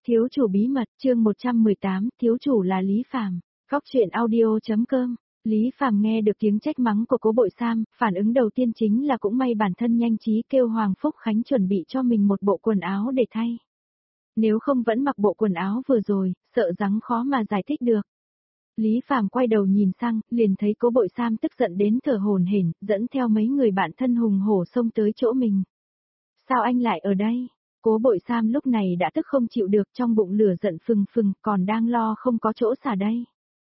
Thiếu chủ bí mật, chương 118, thiếu chủ là Lý Phàm. Góc truyện audio.com. Lý Phàm nghe được tiếng trách mắng của Cố Bội Sam, phản ứng đầu tiên chính là cũng may bản thân nhanh trí kêu Hoàng Phúc Khánh chuẩn bị cho mình một bộ quần áo để thay. Nếu không vẫn mặc bộ quần áo vừa rồi, sợ rằng khó mà giải thích được. Lý Phàm quay đầu nhìn sang, liền thấy Cố Bội Sam tức giận đến thở hổn hển, dẫn theo mấy người bạn thân hùng hổ xông tới chỗ mình. Sao anh lại ở đây? Cố Bội Sam lúc này đã tức không chịu được, trong bụng lửa giận phừng phừng, còn đang lo không có chỗ xả đây.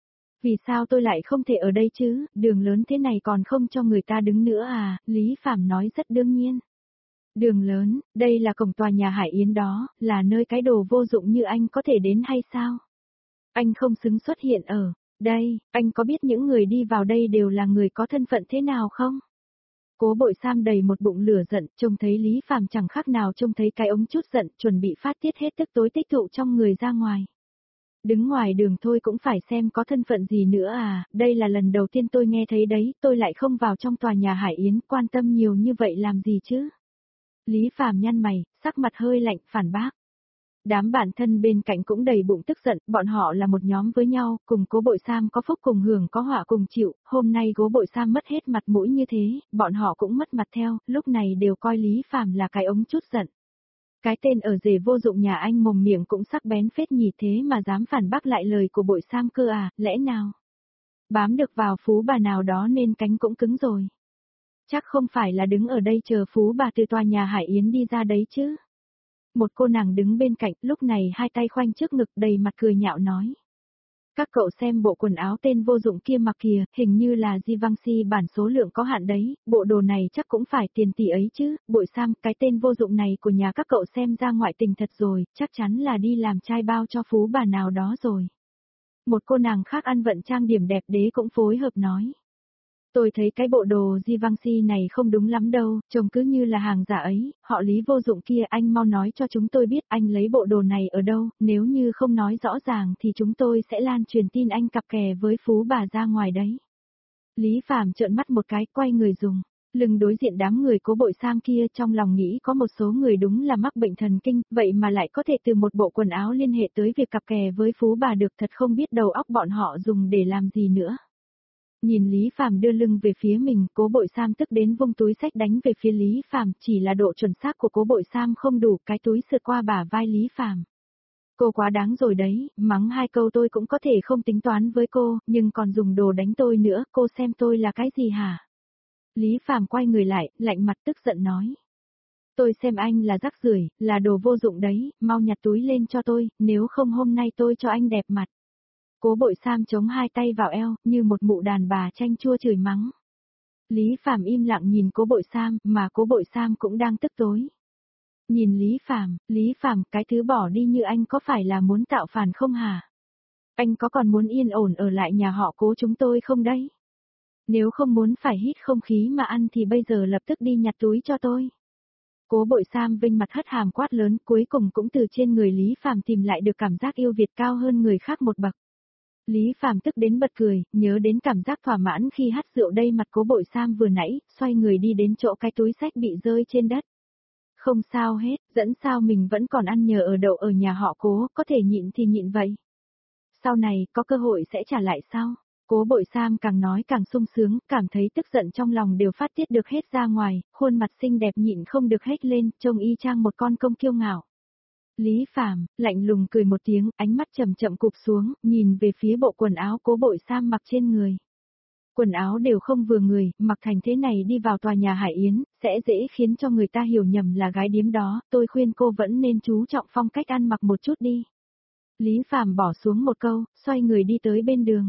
Vì sao tôi lại không thể ở đây chứ, đường lớn thế này còn không cho người ta đứng nữa à, Lý Phàm nói rất đương nhiên. Đường lớn, đây là cổng tòa nhà Hải Yến đó, là nơi cái đồ vô dụng như anh có thể đến hay sao? Anh không xứng xuất hiện ở đây, anh có biết những người đi vào đây đều là người có thân phận thế nào không? Cố Bội Sam đầy một bụng lửa giận, trông thấy Lý Phàm chẳng khác nào trông thấy cái ống chút giận, chuẩn bị phát tiết hết tức tối tích tụ trong người ra ngoài. Đứng ngoài đường thôi cũng phải xem có thân phận gì nữa à, đây là lần đầu tiên tôi nghe thấy đấy, tôi lại không vào trong tòa nhà Hải Yến, quan tâm nhiều như vậy làm gì chứ? Lý Phàm nhăn mày, sắc mặt hơi lạnh, phản bác. Đám bạn thân bên cạnh cũng đầy bụng tức giận, bọn họ là một nhóm với nhau, cùng Cố Bội Sam có phúc cùng hưởng có họa cùng chịu, hôm nay Cố Bội Sam mất hết mặt mũi như thế, bọn họ cũng mất mặt theo, lúc này đều coi Lý Phàm là cái ống chút giận. Cái tên ở rể vô dụng nhà anh mồm miệng cũng sắc bén phết nhỉ, thế mà dám phản bác lại lời của Bội Sam cơ à, lẽ nào? Bám được vào phú bà nào đó nên cánh cũng cứng rồi. Chắc không phải là đứng ở đây chờ phú bà từ tòa nhà Hải Yến đi ra đấy chứ? Một cô nàng đứng bên cạnh, lúc này hai tay khoanh trước ngực đầy mặt cười nhạo nói. Các cậu xem bộ quần áo tên vô dụng kia mặc kìa, hình như là Givenchy bản số lượng có hạn đấy, bộ đồ này chắc cũng phải tiền tỷ ấy chứ, Bội Sam, cái tên vô dụng này của nhà các cậu xem ra ngoại tình thật rồi, chắc chắn là đi làm trai bao cho phú bà nào đó rồi. Một cô nàng khác ăn vận trang điểm đẹp đế cũng phối hợp nói. Tôi thấy cái bộ đồ Givenchy này không đúng lắm đâu, trông cứ như là hàng giả ấy, họ Lý vô dụng kia, anh mau nói cho chúng tôi biết anh lấy bộ đồ này ở đâu, nếu như không nói rõ ràng thì chúng tôi sẽ lan truyền tin anh cặp kè với phú bà ra ngoài đấy. Lý Phàm trợn mắt một cái, quay người dùng lưng đối diện đám người Cố Bội Sam kia, trong lòng nghĩ có một số người đúng là mắc bệnh thần kinh, vậy mà lại có thể từ một bộ quần áo liên hệ tới việc cặp kè với phú bà được, thật không biết đầu óc bọn họ dùng để làm gì nữa. Nhìn Lý Phàm đưa lưng về phía mình, Cố Bội Sam tức đến vung túi xách đánh về phía Lý Phàm, chỉ là độ chuẩn xác của Cố Bội Sam không đủ, cái túi sượt qua bả vai Lý Phàm. Cô quá đáng rồi đấy, mắng hai câu tôi cũng có thể không tính toán với cô, nhưng còn dùng đồ đánh tôi nữa, cô xem tôi là cái gì hả? Lý Phàm quay người lại, lạnh mặt tức giận nói. Tôi xem anh là rác rưởi, là đồ vô dụng đấy, mau nhặt túi lên cho tôi, nếu không hôm nay tôi cho anh đẹp mặt. Cố Bội Sam chống hai tay vào eo, như một mụ đàn bà chanh chua chửi mắng. Lý Phàm im lặng nhìn Cố Bội Sam, mà Cố Bội Sam cũng đang tức tối. Nhìn Lý Phàm, cái thứ bỏ đi như anh có phải là muốn tạo phản không hả? Anh có còn muốn yên ổn ở lại nhà họ Cố chúng tôi không đấy? Nếu không muốn phải hít không khí mà ăn thì bây giờ lập tức đi nhặt túi cho tôi. Cố Bội Sam vinh mặt hất hàm quát lớn, cuối cùng cũng từ trên người Lý Phàm tìm lại được cảm giác yêu Việt cao hơn người khác một bậc. Lý Phàm tức đến bật cười, nhớ đến cảm giác thỏa mãn khi hắt rượu đây mặt Cố Bội Sam vừa nãy, xoay người đi đến chỗ cái túi xách bị rơi trên đất. Không sao hết, dẫn sao mình vẫn còn ăn nhờ ở đậu ở nhà họ Cố, có thể nhịn thì nhịn vậy. Sau này, có cơ hội sẽ trả lại sau. Cố Bội Sam càng nói càng sung sướng, cảm thấy tức giận trong lòng đều phát tiết được hết ra ngoài, khuôn mặt xinh đẹp nhịn không được hết lên, trông y chang một con công kiêu ngạo. Lý Phàm lạnh lùng cười một tiếng, ánh mắt chậm chậm cụp xuống, nhìn về phía bộ quần áo Cố Bội Sam mặc trên người. Quần áo đều không vừa người, mặc thành thế này đi vào tòa nhà Hải Yến, sẽ dễ khiến cho người ta hiểu nhầm là gái điếm đó, tôi khuyên cô vẫn nên chú trọng phong cách ăn mặc một chút đi. Lý Phàm bỏ xuống một câu, xoay người đi tới bên đường.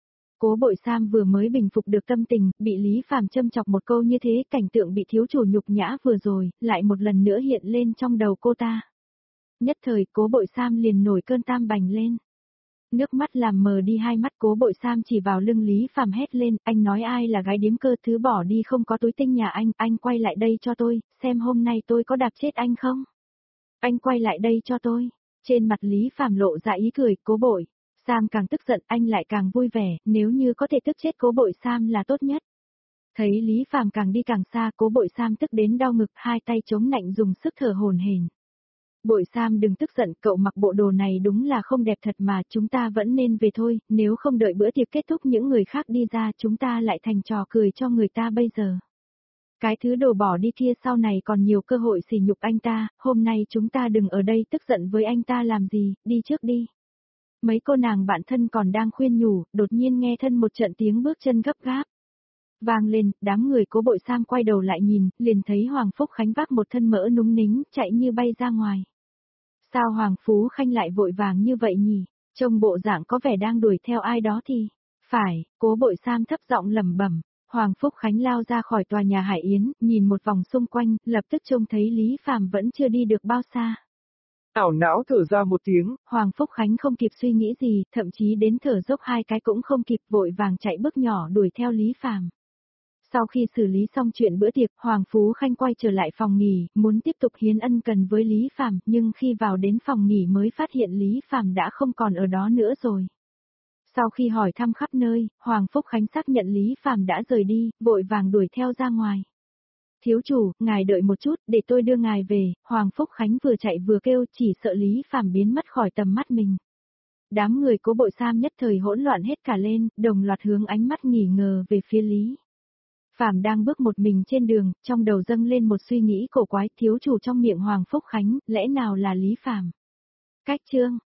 Cố Bội Sam vừa mới bình phục được tâm tình, bị Lý Phàm châm chọc một câu như thế, cảnh tượng bị thiếu chủ nhục nhã vừa rồi, lại một lần nữa hiện lên trong đầu cô ta. Nhất thời Cố Bội Sam liền nổi cơn tam bành lên. Nước mắt làm mờ đi hai mắt, Cố Bội Sam chỉ vào lưng Lý Phàm hét lên, anh nói ai là gái điếm cơ, thứ bỏ đi không có túi tinh nhà anh quay lại đây cho tôi, xem hôm nay tôi có đạp chết anh không? Anh quay lại đây cho tôi. Trên mặt Lý Phàm lộ ra ý cười, Cố Bội Sam càng tức giận, anh lại càng vui vẻ, nếu như có thể tức chết Cố Bội Sam là tốt nhất. Thấy Lý Phàm càng đi càng xa, Cố Bội Sam tức đến đau ngực, hai tay chống nạnh dùng sức thở hổn hển. Bội Sam đừng tức giận, cậu mặc bộ đồ này đúng là không đẹp thật mà, chúng ta vẫn nên về thôi, nếu không đợi bữa tiệc kết thúc những người khác đi ra chúng ta lại thành trò cười cho người ta bây giờ. Cái thứ đồ bỏ đi kia sau này còn nhiều cơ hội sỉ nhục anh ta, hôm nay chúng ta đừng ở đây tức giận với anh ta làm gì, đi trước đi. Mấy cô nàng bạn thân còn đang khuyên nhủ, đột nhiên nghe thân một trận tiếng bước chân gấp gáp. Vang lên, đám người Cố Bội Sam quay đầu lại nhìn, liền thấy Hoàng Phúc Khánh vác một thân mỡ núng nính, chạy như bay ra ngoài. Sao Hoàng Phú Khanh lại vội vàng như vậy nhỉ? Trông bộ dạng có vẻ đang đuổi theo ai đó thì. Phải, Cố Bội Sam thấp giọng lẩm bẩm. Hoàng Phúc Khánh lao ra khỏi tòa nhà Hải Yến, nhìn một vòng xung quanh, lập tức trông thấy Lý Phàm vẫn chưa đi được bao xa. Ảo não thở ra một tiếng. Hoàng Phúc Khánh không kịp suy nghĩ gì, thậm chí đến thở dốc hai cái cũng không kịp, vội vàng chạy bước nhỏ đuổi theo Lý Phàm. Sau khi xử lý xong chuyện bữa tiệc, Hoàng Phú Khanh quay trở lại phòng nghỉ, muốn tiếp tục hiến ân cần với Lý Phàm, nhưng khi vào đến phòng nghỉ mới phát hiện Lý Phàm đã không còn ở đó nữa rồi. Sau khi hỏi thăm khắp nơi, Hoàng Phúc Khánh xác nhận Lý Phàm đã rời đi, vội vàng đuổi theo ra ngoài. Thiếu chủ, ngài đợi một chút, để tôi đưa ngài về, Hoàng Phúc Khánh vừa chạy vừa kêu, chỉ sợ Lý Phàm biến mất khỏi tầm mắt mình. Đám người Cố Bội Sam nhất thời hỗn loạn hết cả lên, đồng loạt hướng ánh mắt nghi ngờ về phía Lý Phàm đang bước một mình trên đường, trong đầu dâng lên một suy nghĩ cổ quái, thiếu chủ trong miệng Hoàng Phúc Khánh, lẽ nào là Lý Phàm? Cách chương